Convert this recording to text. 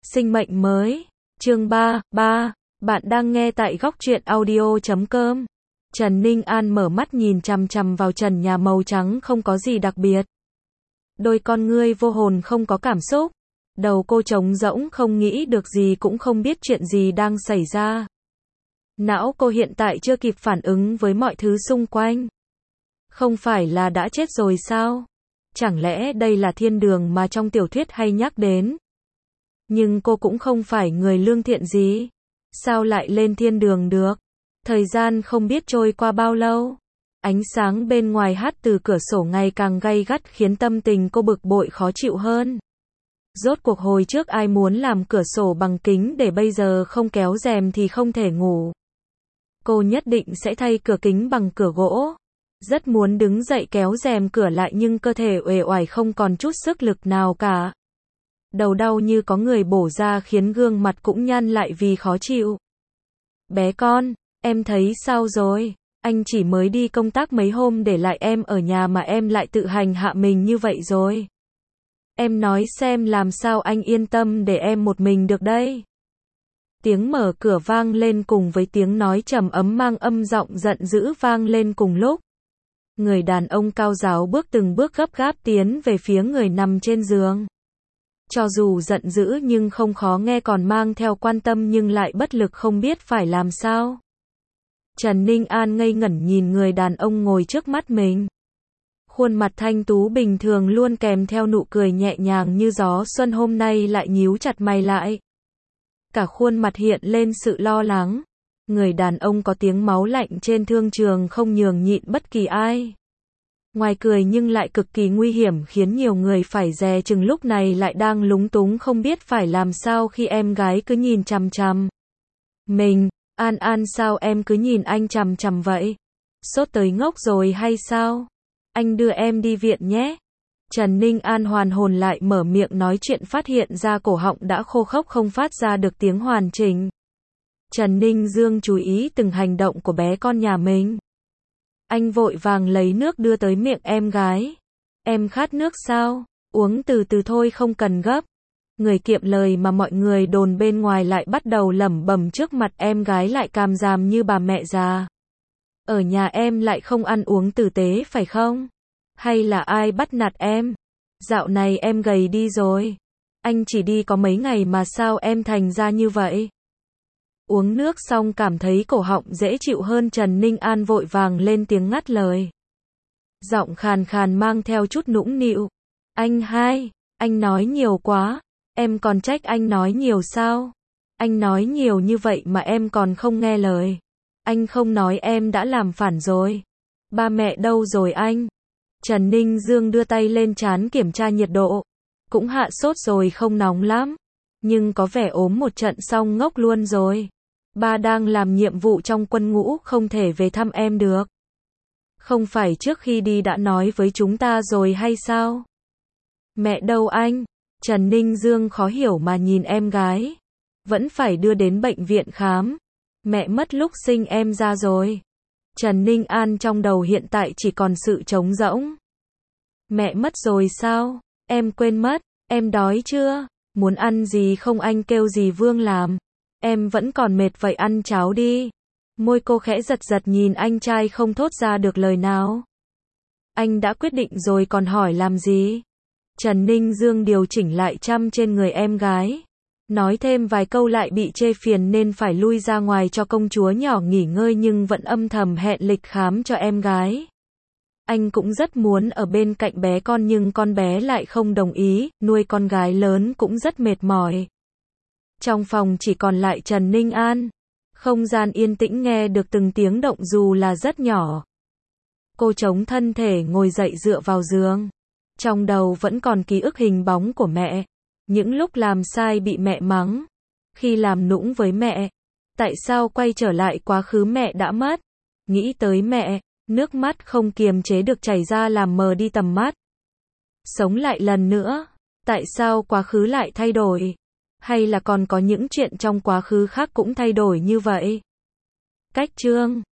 Sinh mệnh mới. Chương 3. Bạn đang nghe tại góc truyện audio.com. Trần Ninh An mở mắt nhìn chằm chằm vào trần nhà màu trắng không có gì đặc biệt. Đôi con ngươi vô hồn không có cảm xúc. Đầu cô trống rỗng không nghĩ được gì cũng không biết chuyện gì đang xảy ra. Não cô hiện tại chưa kịp phản ứng với mọi thứ xung quanh. Không phải là đã chết rồi sao? Chẳng lẽ đây là thiên đường mà trong tiểu thuyết hay nhắc đến? Nhưng cô cũng không phải người lương thiện gì. Sao lại lên thiên đường được? Thời gian không biết trôi qua bao lâu. Ánh sáng bên ngoài hắt từ cửa sổ ngày càng gay gắt khiến tâm tình cô bực bội khó chịu hơn. Rốt cuộc hồi trước ai muốn làm cửa sổ bằng kính để bây giờ không kéo rèm thì không thể ngủ. Cô nhất định sẽ thay cửa kính bằng cửa gỗ. Rất muốn đứng dậy kéo rèm cửa lại nhưng cơ thể uể oải không còn chút sức lực nào cả. Đầu đau như có người bổ ra khiến gương mặt cũng nhăn lại vì khó chịu. Bé con, em thấy sao rồi? Anh chỉ mới đi công tác mấy hôm để lại em ở nhà mà em lại tự hành hạ mình như vậy rồi. Em nói xem làm sao anh yên tâm để em một mình được đây. Tiếng mở cửa vang lên cùng với tiếng nói trầm ấm mang âm giọng giận dữ vang lên cùng lúc. Người đàn ông cao ráo bước từng bước gấp gáp tiến về phía người nằm trên giường. Cho dù giận dữ nhưng không khó nghe còn mang theo quan tâm nhưng lại bất lực không biết phải làm sao. Trần Ninh An ngây ngẩn nhìn người đàn ông ngồi trước mắt mình. Khuôn mặt thanh tú bình thường luôn kèm theo nụ cười nhẹ nhàng như gió xuân hôm nay lại nhíu chặt mày lại. Cả khuôn mặt hiện lên sự lo lắng. Người đàn ông có tiếng máu lạnh trên thương trường không nhường nhịn bất kỳ ai. Ngoài cười nhưng lại cực kỳ nguy hiểm khiến nhiều người phải dè chừng lúc này lại đang lúng túng không biết phải làm sao khi em gái cứ nhìn chằm chằm. Mình, An sao em cứ nhìn anh chằm chằm vậy? Sốt tới ngốc rồi hay sao? Anh đưa em đi viện nhé. Trần Ninh An hoàn hồn lại mở miệng nói chuyện phát hiện ra cổ họng đã khô khốc không phát ra được tiếng hoàn chỉnh. Trần Ninh Dương chú ý từng hành động của bé con nhà mình. Anh vội vàng lấy nước đưa tới miệng em gái. Em khát nước sao? Uống từ từ thôi không cần gấp. Người kiệm lời mà mọi người đồn bên ngoài lại bắt đầu lẩm bẩm trước mặt em gái lại càm ràm như bà mẹ già. Ở nhà em lại không ăn uống tử tế phải không? Hay là ai bắt nạt em? Dạo này em gầy đi rồi. Anh chỉ đi có mấy ngày mà sao em thành ra như vậy? Uống nước xong cảm thấy cổ họng dễ chịu hơn Trần Ninh An vội vàng lên tiếng ngắt lời. Giọng khàn khàn mang theo chút nũng nịu. Anh nói nhiều quá. Em còn trách anh nói nhiều sao? Anh nói nhiều như vậy mà em còn không nghe lời. Anh không nói em đã làm phản rồi. Ba mẹ đâu rồi anh? Trần Ninh Dương đưa tay lên trán kiểm tra nhiệt độ. Cũng hạ sốt rồi không nóng lắm. Nhưng có vẻ ốm một trận xong ngốc luôn rồi. Ba đang làm nhiệm vụ trong quân ngũ không thể về thăm em được. Không phải trước khi đi đã nói với chúng ta rồi hay sao? Mẹ đâu anh? Trần Ninh Dương khó hiểu mà nhìn em gái. Vẫn phải đưa đến bệnh viện khám. Mẹ mất lúc sinh em ra rồi. Trần Ninh An trong đầu hiện tại chỉ còn sự trống rỗng. Mẹ mất rồi sao? Em quên mất. Em đói chưa? Muốn ăn gì không anh kêu dì Vương làm. Em vẫn còn mệt vậy ăn cháo đi. Môi cô khẽ giật giật nhìn anh trai không thốt ra được lời nào. Anh đã quyết định rồi còn hỏi làm gì? Trần Ninh Dương điều chỉnh lại chăm trên người em gái. Nói thêm vài câu lại bị chê phiền nên phải lui ra ngoài cho công chúa nhỏ nghỉ ngơi nhưng vẫn âm thầm hẹn lịch khám cho em gái. Anh cũng rất muốn ở bên cạnh bé con nhưng con bé lại không đồng ý, nuôi con gái lớn cũng rất mệt mỏi. Trong phòng chỉ còn lại Trần Ninh An. Không gian yên tĩnh nghe được từng tiếng động dù là rất nhỏ. Cô chống thân thể ngồi dậy dựa vào giường. Trong đầu vẫn còn ký ức hình bóng của mẹ. Những lúc làm sai bị mẹ mắng. Khi làm nũng với mẹ. Tại sao quay trở lại quá khứ mẹ đã mất? Nghĩ tới mẹ, nước mắt không kiềm chế được chảy ra làm mờ đi tầm mắt. Sống lại lần nữa. Tại sao quá khứ lại thay đổi? Hay là còn có những chuyện trong quá khứ khác cũng thay đổi như vậy? Cách chương